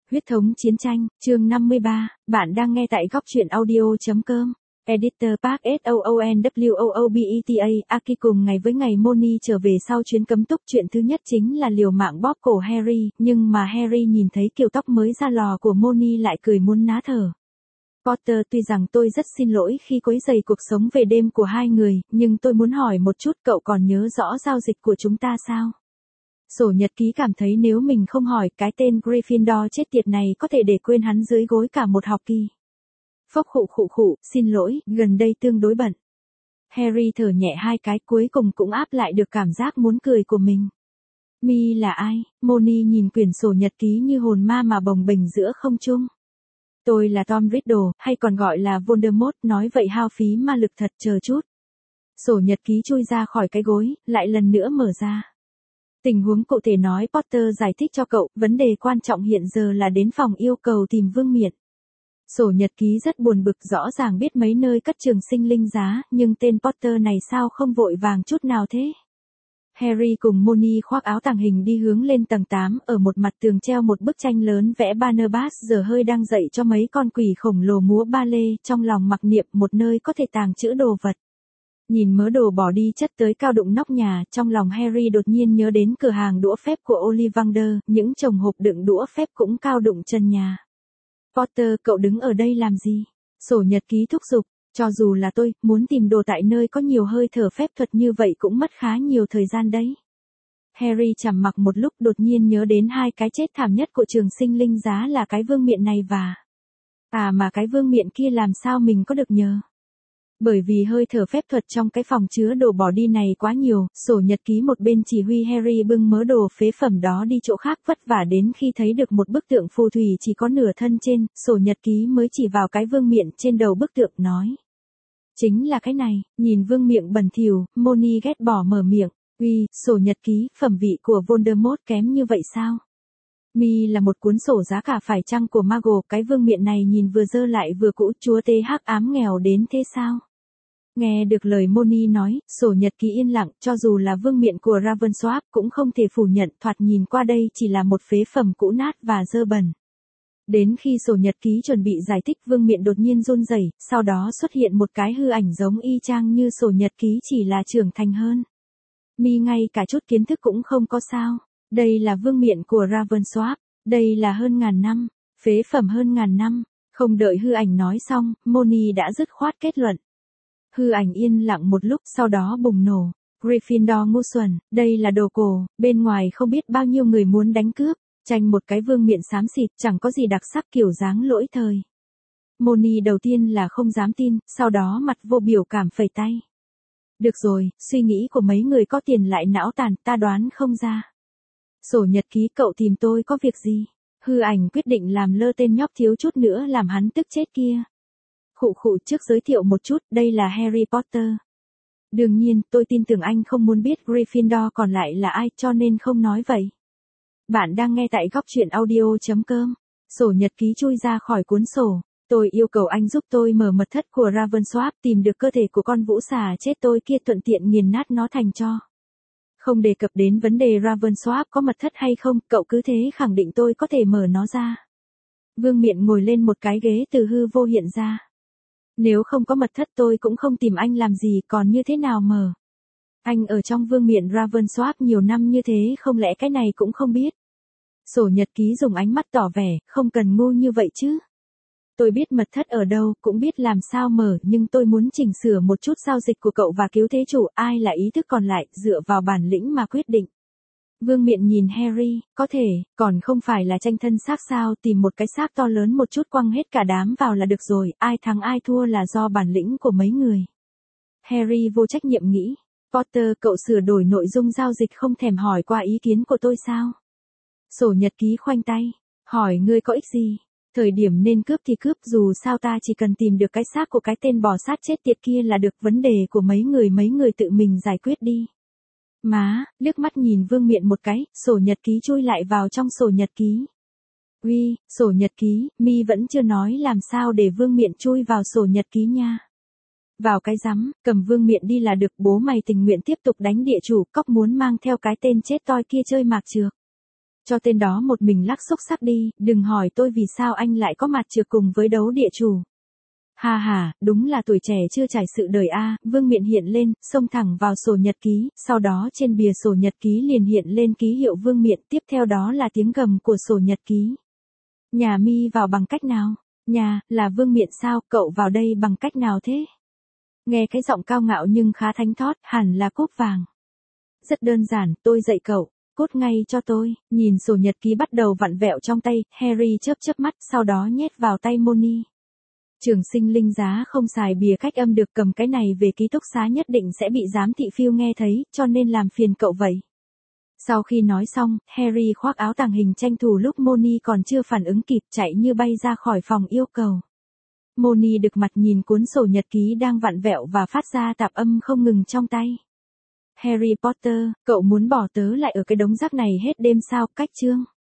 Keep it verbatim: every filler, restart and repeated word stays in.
Huyết thống chiến tranh, chương năm mươi ba, bạn đang nghe tại góc truyện audio.com. Editor Park S O O N W O O B E T A, Aki cùng ngày với ngày Moni trở về sau chuyến cấm túc, chuyện thứ nhất chính là liều mạng bóp cổ Harry, nhưng mà Harry nhìn thấy kiểu tóc mới ra lò của Moni lại cười muốn ná thở. Potter, tuy rằng tôi rất xin lỗi khi quấy rầy cuộc sống về đêm của hai người, nhưng tôi muốn hỏi một chút, cậu còn nhớ rõ giao dịch của chúng ta sao? Sổ nhật ký cảm thấy nếu mình không hỏi, cái tên Gryffindor chết tiệt này có thể để quên hắn dưới gối cả một học kỳ. Phốc khụ khụ khụ, xin lỗi, gần đây tương đối bận. Harry thở nhẹ hai cái, cuối cùng cũng áp lại được cảm giác muốn cười của mình. Mi là ai? Moni nhìn quyển sổ nhật ký như hồn ma mà bồng bềnh giữa không trung. Tôi là Tom Riddle, hay còn gọi là Voldemort, nói vậy hao phí ma lực thật, chờ chút. Sổ nhật ký chui ra khỏi cái gối, lại lần nữa mở ra. Tình huống cụ thể nói Potter giải thích cho cậu, vấn đề quan trọng hiện giờ là đến phòng yêu cầu tìm Vương Miện. Sổ nhật ký rất buồn bực, rõ ràng biết mấy nơi cất trường sinh linh giá, nhưng tên Potter này sao không vội vàng chút nào thế? Harry cùng Moni khoác áo tàng hình đi hướng lên tầng tám, ở một mặt tường treo một bức tranh lớn vẽ Barnabas giờ hơi đang dạy cho mấy con quỷ khổng lồ múa ba lê, trong lòng mặc niệm một nơi có thể tàng trữ đồ vật. Nhìn mớ đồ bỏ đi chất tới cao đụng nóc nhà, trong lòng Harry đột nhiên nhớ đến cửa hàng đũa phép của Ollivander, những chồng hộp đựng đũa phép cũng cao đụng chân nhà. Potter, cậu đứng ở đây làm gì? Sổ nhật ký thúc giục, cho dù là tôi, muốn tìm đồ tại nơi có nhiều hơi thở phép thuật như vậy cũng mất khá nhiều thời gian đấy. Harry trầm mặc một lúc, đột nhiên nhớ đến hai cái chết thảm nhất của trường sinh linh giá là cái Vương Miện này và... À mà cái Vương Miện kia làm sao mình có được nhờ? Bởi vì hơi thở phép thuật trong cái phòng chứa đồ bỏ đi này quá nhiều, sổ nhật ký một bên chỉ huy Harry bưng mớ đồ phế phẩm đó đi chỗ khác, vất vả đến khi thấy được một bức tượng phù thủy chỉ có nửa thân trên, sổ nhật ký mới chỉ vào cái Vương Miện trên đầu bức tượng nói. Chính là cái này, nhìn Vương Miện bẩn thỉu, Moni ghét bỏ mở miệng, uy, sổ nhật ký, phẩm vị của Voldemort kém như vậy sao? Mi là một cuốn sổ giá cả phải chăng của Mago, cái Vương Miện này nhìn vừa dơ lại vừa cũ, chúa tể hắc ám nghèo đến thế sao? Nghe được lời Moni nói, sổ nhật ký yên lặng, cho dù là Vương Miện của Ravensworth cũng không thể phủ nhận, thoạt nhìn qua đây chỉ là một phế phẩm cũ nát và dơ bẩn. Đến khi sổ nhật ký chuẩn bị giải thích, Vương Miện đột nhiên run rẩy, sau đó xuất hiện một cái hư ảnh giống y chang như sổ nhật ký, chỉ là trưởng thành hơn. Mi ngay cả chút kiến thức cũng không có sao? Đây là Vương Miện của Ravensworth, đây là hơn ngàn năm, phế phẩm hơn ngàn năm. Không đợi hư ảnh nói xong, Moni đã dứt khoát kết luận. Hư ảnh yên lặng một lúc, sau đó bùng nổ. Gryffindor ngu xuẩn, đây là đồ cổ, bên ngoài không biết bao nhiêu người muốn đánh cướp, tranh một cái Vương Miện xám xịt, chẳng có gì đặc sắc, kiểu dáng lỗi thời. Moni đầu tiên là không dám tin, sau đó mặt vô biểu cảm phẩy tay. Được rồi, suy nghĩ của mấy người có tiền lại não tàn, ta đoán không ra. Sổ nhật ký, cậu tìm tôi có việc gì? Hư ảnh quyết định làm lơ tên nhóc thiếu chút nữa làm hắn tức chết kia. Khụ khụ, trước giới thiệu một chút, đây là Harry Potter. Đương nhiên, tôi tin tưởng anh không muốn biết Gryffindor còn lại là ai, cho nên không nói vậy. Bạn đang nghe tại góc truyện audio.com. Sổ nhật ký chui ra khỏi cuốn sổ. Tôi yêu cầu anh giúp tôi mở mật thất của Ravensworth, tìm được cơ thể của con vũ xà chết tôi kia, thuận tiện nghiền nát nó thành tro. Không đề cập đến vấn đề Ravensworth có mật thất hay không, cậu cứ thế khẳng định tôi có thể mở nó ra. Vương Miện ngồi lên một cái ghế từ hư vô hiện ra. Nếu không có mật thất tôi cũng không tìm anh làm gì, còn như thế nào mở? Anh ở trong Vương Miện Ravensworth nhiều năm như thế, không lẽ cái này cũng không biết? Sổ nhật ký dùng ánh mắt tỏ vẻ, không cần ngu như vậy chứ. Tôi biết mật thất ở đâu, cũng biết làm sao mở, nhưng tôi muốn chỉnh sửa một chút giao dịch của cậu và cứu thế chủ, ai là ý thức còn lại, dựa vào bản lĩnh mà quyết định. Vương Miện nhìn Harry, có thể, còn không phải là tranh thân xác sao, tìm một cái xác to lớn một chút quăng hết cả đám vào là được rồi, ai thắng ai thua là do bản lĩnh của mấy người. Harry vô trách nhiệm nghĩ, Potter, cậu sửa đổi nội dung giao dịch không thèm hỏi qua ý kiến của tôi sao? Sổ nhật ký khoanh tay, hỏi ngươi có ích gì? Thời điểm nên cướp thì cướp, dù sao ta chỉ cần tìm được cái xác của cái tên bò sát chết tiệt kia là được, vấn đề của mấy người mấy người tự mình giải quyết đi. Má, liếc mắt nhìn Vương Miện một cái, sổ nhật ký chui lại vào trong sổ nhật ký. Uy, sổ nhật ký, Mi vẫn chưa nói làm sao để Vương Miện chui vào sổ nhật ký nha. Vào cái rắm, cầm Vương Miện đi là được, bố mày tình nguyện tiếp tục đánh địa chủ, cóc muốn mang theo cái tên chết toi kia chơi mạc trược. cho tên đó một mình lắc xúc sắc đi, đừng hỏi tôi vì sao anh lại có mặt trược cùng với đấu địa chủ. Ha ha, đúng là tuổi trẻ chưa trải sự đời a. Vương Miện hiện lên, xông thẳng vào sổ nhật ký, sau đó trên bìa sổ nhật ký liền hiện lên ký hiệu Vương Miện, tiếp theo đó là tiếng gầm của sổ nhật ký. Nhà mi vào bằng cách nào? Nhà, là Vương Miện sao, cậu vào đây bằng cách nào thế? Nghe cái giọng cao ngạo nhưng khá thánh thót, hẳn là cúp vàng. Rất đơn giản, tôi dạy cậu, cốt ngay cho tôi. Nhìn sổ nhật ký bắt đầu vặn vẹo trong tay, Harry chớp chớp mắt, sau đó nhét vào tay Moni. Trường sinh linh giá không xài bìa cách âm được, cầm cái này về ký túc xá nhất định sẽ bị giám thị phiêu nghe thấy, cho nên làm phiền cậu vậy. Sau khi nói xong, Harry khoác áo tàng hình tranh thủ lúc Moni còn chưa phản ứng kịp, chạy như bay ra khỏi phòng yêu cầu. Moni đực mặt nhìn cuốn sổ nhật ký đang vặn vẹo và phát ra tạp âm không ngừng trong tay. Harry Potter, cậu muốn bỏ tớ lại ở cái đống rác này hết đêm sao? Cách chương.